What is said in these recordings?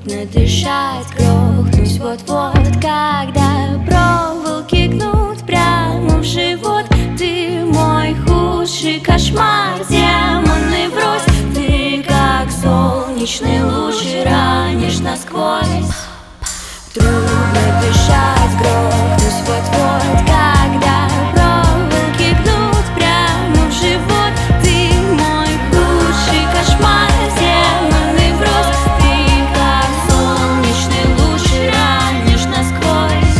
Трудно дышать, грохнусь вот-вот, когда проволоки гнут прямо в живот. Ты мой худший кошмар, демоны врозь. Ты как солнечный луч и ранишь насквозь. Трудно дышать, грохнусь вот-вот, когда проволоки гнут прямо в живот. Ты мой худший кошмар, демоны врозь. Ты как солнечный луч и ранишь насквозь.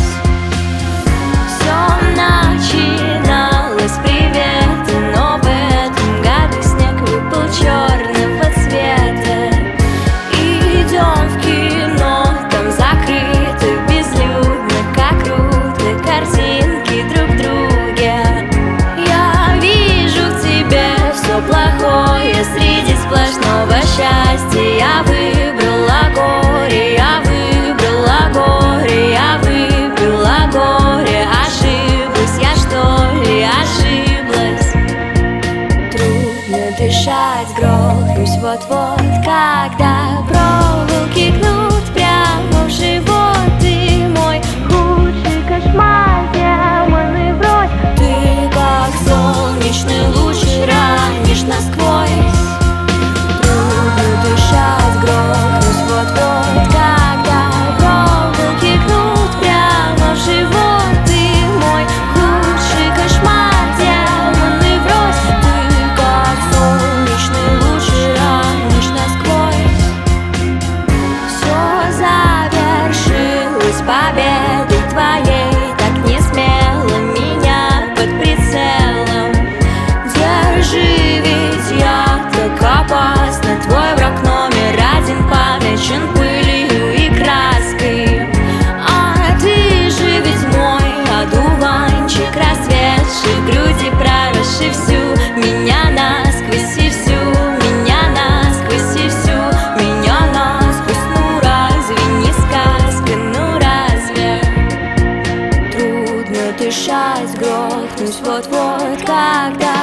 Все начиналось привета, но в этом году снег выпал черного цвета. Идем в кино, там закрыто, безлюдно, как круто, картинки друг в друге. Я вижу в тебе все плохое среди сплошного счастья. Я выбрала горе, я выбрала горе, я выбрала горе. Ошиблась я, что ли, ошиблась? Трудно дышать, грохнусь вот-вот, когда проволоки гнут прямо в живот. Ты мой худший кошмар, демоны врозь. Ты как солнечный луч и ранишь насквозь. Трудно дышать, грохнусь вот-вот, когда проволоки гнут прямо в живот. Ты мой худший кошмар, демоны врозь. Ты как солнечный луч и ранишь насквозь. Все завершилось победой твоей, так не смело меня под прицелом. Держи, ведь я так опасна. Твой враг номер один помечен пылью и краской. А ты же ведь мой одуванчик, расцветший в груди, проросший всю меня насквозь и всю меня насквозь и всю меня насквозь. Ну разве не сказка, ну разве? Трудно дышать, грохнусь вот-вот, когда